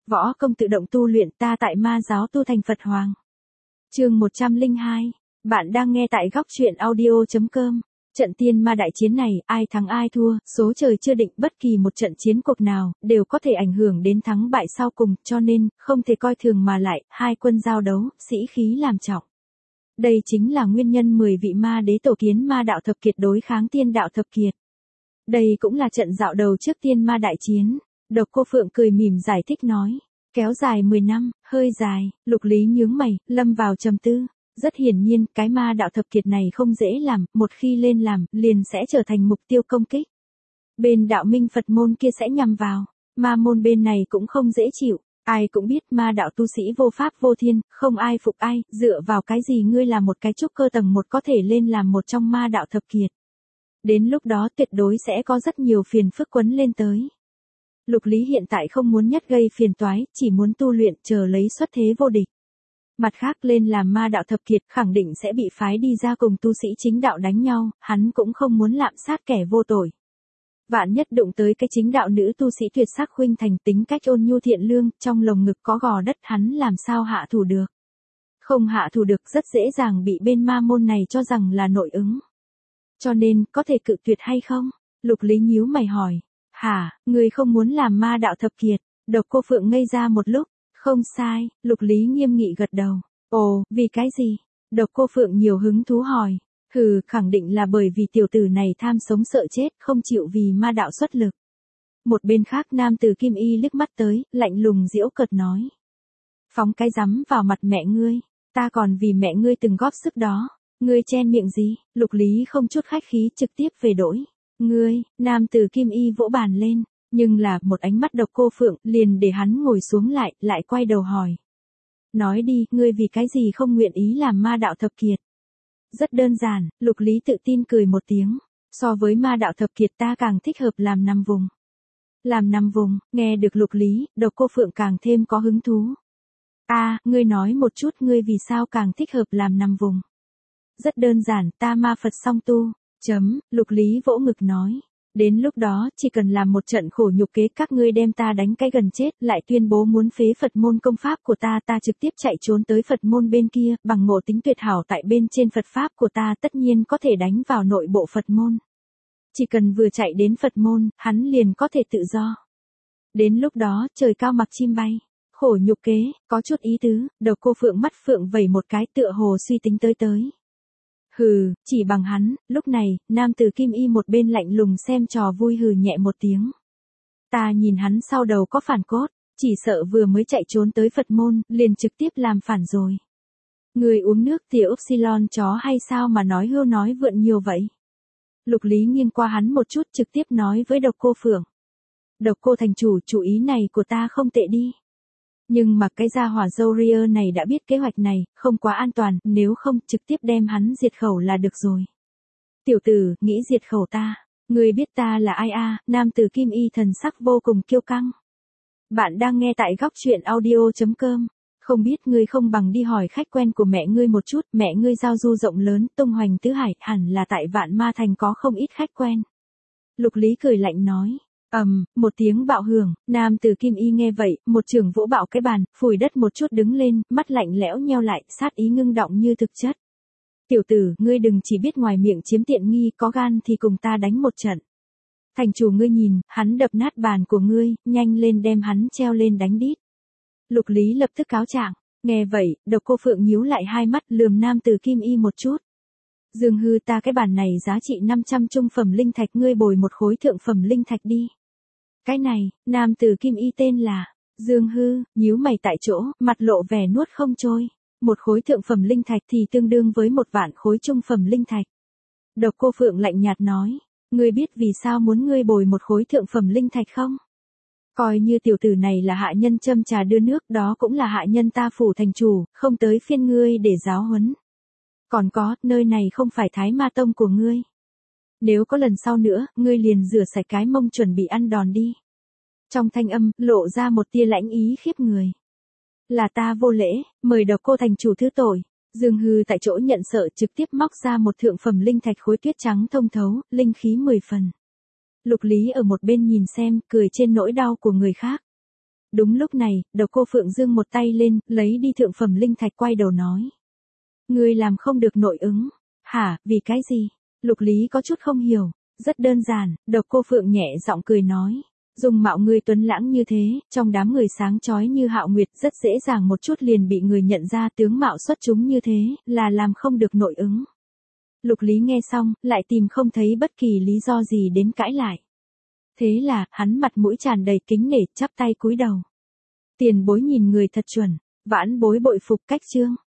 Võ công tự động tu luyện, ta tại ma giáo tu thành Phật Hoàng. Chương 102. Bạn đang nghe tại góc truyện audio.com. Trận tiên ma đại chiến này, ai thắng ai thua, số trời chưa định, bất kỳ một trận chiến cuộc nào, đều có thể ảnh hưởng đến thắng bại sau cùng, cho nên, không thể coi thường mà lại, hai quân giao đấu, sĩ khí làm trọng. Đây chính là nguyên nhân 10 vị ma đế tổ kiến ma đạo thập kiệt đối kháng tiên đạo thập kiệt. Đây cũng là trận dạo đầu trước tiên ma đại chiến. Độc Cô Phượng cười mỉm giải thích nói. Kéo dài 10 năm, hơi dài, Lục Lý nhướng mày, lâm vào trầm tư. Rất hiển nhiên, cái ma đạo thập kiệt này không dễ làm, một khi lên làm, liền sẽ trở thành mục tiêu công kích. Bên đạo minh Phật môn kia sẽ nhằm vào, ma môn bên này cũng không dễ chịu. Ai cũng biết ma đạo tu sĩ vô pháp vô thiên, không ai phục ai, dựa vào cái gì ngươi là một cái trúc cơ tầng 1 có thể lên làm một trong ma đạo thập kiệt. Đến lúc đó tuyệt đối sẽ có rất nhiều phiền phức quấn lên tới. Lục Lý hiện tại không muốn nhất gây phiền toái, chỉ muốn tu luyện chờ lấy xuất thế vô địch. Mặt khác lên làm ma đạo thập kiệt khẳng định sẽ bị phái đi ra cùng tu sĩ chính đạo đánh nhau, hắn cũng không muốn lạm sát kẻ vô tội. Vạn nhất đụng tới cái chính đạo nữ tu sĩ tuyệt sắc khuynh thành tính cách ôn nhu thiện lương, trong lồng ngực có gò đất hắn làm sao hạ thủ được. Không hạ thủ được rất dễ dàng bị bên ma môn này cho rằng là nội ứng. Cho nên, có thể cự tuyệt hay không? Lục Lý nhíu mày hỏi. Hả, người không muốn làm ma đạo thập kiệt? Độc Cô Phượng ngây ra một lúc. Không sai, Lục Lý nghiêm nghị gật đầu. Ồ, vì cái gì? Độc Cô Phượng nhiều hứng thú hỏi. Khẳng định là bởi vì tiểu tử này tham sống sợ chết, không chịu vì ma đạo xuất lực. Một bên khác nam tử Kim Y liếc mắt tới, lạnh lùng giễu cợt nói. Phóng cái rắm vào mặt mẹ ngươi, ta còn vì mẹ ngươi từng góp sức đó. Ngươi chen miệng gì? Lục Lý không chút khách khí trực tiếp về đổi. Ngươi, nam tử Kim Y vỗ bàn lên, nhưng là một ánh mắt Độc Cô Phượng liền để hắn ngồi xuống lại quay đầu hỏi. Nói đi, ngươi vì cái gì không nguyện ý làm ma đạo thập kiệt? Rất đơn giản, Lục Lý tự tin cười một tiếng. So với ma đạo thập kiệt ta càng thích hợp làm nằm vùng. Làm nằm vùng, nghe được Lục Lý, Độc Cô Phượng càng thêm có hứng thú. Ngươi nói một chút ngươi vì sao càng thích hợp làm nằm vùng. Rất đơn giản, ta ma Phật song tu. Lục Lý vỗ ngực nói. Đến lúc đó, chỉ cần làm một trận khổ nhục kế các ngươi đem ta đánh cái gần chết, lại tuyên bố muốn phế Phật môn công pháp của ta trực tiếp chạy trốn tới Phật môn bên kia, bằng ngộ tính tuyệt hảo tại bên trên Phật pháp của ta tất nhiên có thể đánh vào nội bộ Phật môn. Chỉ cần vừa chạy đến Phật môn, hắn liền có thể tự do. Đến lúc đó, trời cao mặc chim bay. Khổ nhục kế, có chút ý tứ, Độc Cô Phượng mắt phượng vẩy một cái tựa hồ suy tính tới. Chỉ bằng hắn, lúc này, nam tử Kim Y một bên lạnh lùng xem trò vui hừ nhẹ một tiếng. Ta nhìn hắn sau đầu có phản cốt, chỉ sợ vừa mới chạy trốn tới Phật môn, liền trực tiếp làm phản rồi. Người uống nước tiểu Upsilon chó hay sao mà nói hưu nói vượn nhiều vậy? Lục Lý nghiêng qua hắn một chút trực tiếp nói với Độc Cô Phượng. Độc Cô thành chủ, chủ ý này của ta không tệ đi. Nhưng mà cái gia hỏa Zoria này đã biết kế hoạch này, không quá an toàn, nếu không trực tiếp đem hắn diệt khẩu là được rồi. Tiểu tử, nghĩ diệt khẩu ta, ngươi biết ta là ai nam tử Kim Y thần sắc vô cùng kiêu căng. Bạn đang nghe tại góc truyện audio.com, không biết ngươi không bằng đi hỏi khách quen của mẹ ngươi một chút, mẹ ngươi giao du rộng lớn, tung hoành tứ hải, hẳn là tại Vạn Ma Thành có không ít khách quen. Lục Lý cười lạnh nói. Một tiếng bạo hưởng, nam tử Kim Y nghe vậy, một chưởng vỗ bạo cái bàn, phủi đất một chút đứng lên, mắt lạnh lẽo nheo lại, sát ý ngưng động như thực chất. Tiểu tử, ngươi đừng chỉ biết ngoài miệng chiếm tiện nghi, có gan thì cùng ta đánh một trận. Thành chủ ngươi nhìn, hắn đập nát bàn của ngươi, nhanh lên đem hắn treo lên đánh đít. Lục Lý lập tức cáo trạng, nghe vậy, Độc Cô Phượng nhíu lại hai mắt lườm nam tử Kim Y một chút. Dương Hư, ta cái bàn này giá trị 500 trung phẩm linh thạch, ngươi bồi một khối thượng phẩm linh thạch đi. Cái này, nam tử Kim Y tên là Dương Hư, nhíu mày tại chỗ, mặt lộ vẻ nuốt không trôi. Một khối thượng phẩm linh thạch thì tương đương với 1 vạn khối trung phẩm linh thạch. Độc Cô Phượng lạnh nhạt nói, ngươi biết vì sao muốn ngươi bồi một khối thượng phẩm linh thạch không? Coi như tiểu tử này là hạ nhân châm trà đưa nước, đó cũng là hạ nhân ta phủ thành chủ, không tới phiên ngươi để giáo huấn. Còn có, nơi này không phải Thái Ma Tông của ngươi. Nếu có lần sau nữa, ngươi liền rửa sạch cái mông chuẩn bị ăn đòn đi. Trong thanh âm, lộ ra một tia lãnh ý khiếp người. Là ta vô lễ, mời Độc Cô thành chủ thứ tội. Dương Hư tại chỗ nhận sợ trực tiếp móc ra một thượng phẩm linh thạch khối tuyết trắng thông thấu, linh khí 10 phần. Lục Lý ở một bên nhìn xem, cười trên nỗi đau của người khác. Đúng lúc này, Độc Cô Phượng giương một tay lên, lấy đi thượng phẩm linh thạch quay đầu nói. Ngươi làm không được nội ứng. Hả, vì cái gì? Lục Lý có chút không hiểu. Rất đơn giản, Độc Cô Phượng nhẹ giọng cười nói. Dùng mạo ngươi tuấn lãng như thế, trong đám người sáng chói như Hạo Nguyệt rất dễ dàng một chút liền bị người nhận ra tướng mạo xuất chúng như thế, là làm không được nội ứng. Lục Lý nghe xong, lại tìm không thấy bất kỳ lý do gì đến cãi lại. Thế là, hắn mặt mũi tràn đầy kính nể, chắp tay cúi đầu. Tiền bối nhìn người thật chuẩn, vãn bối bội phục cách chương.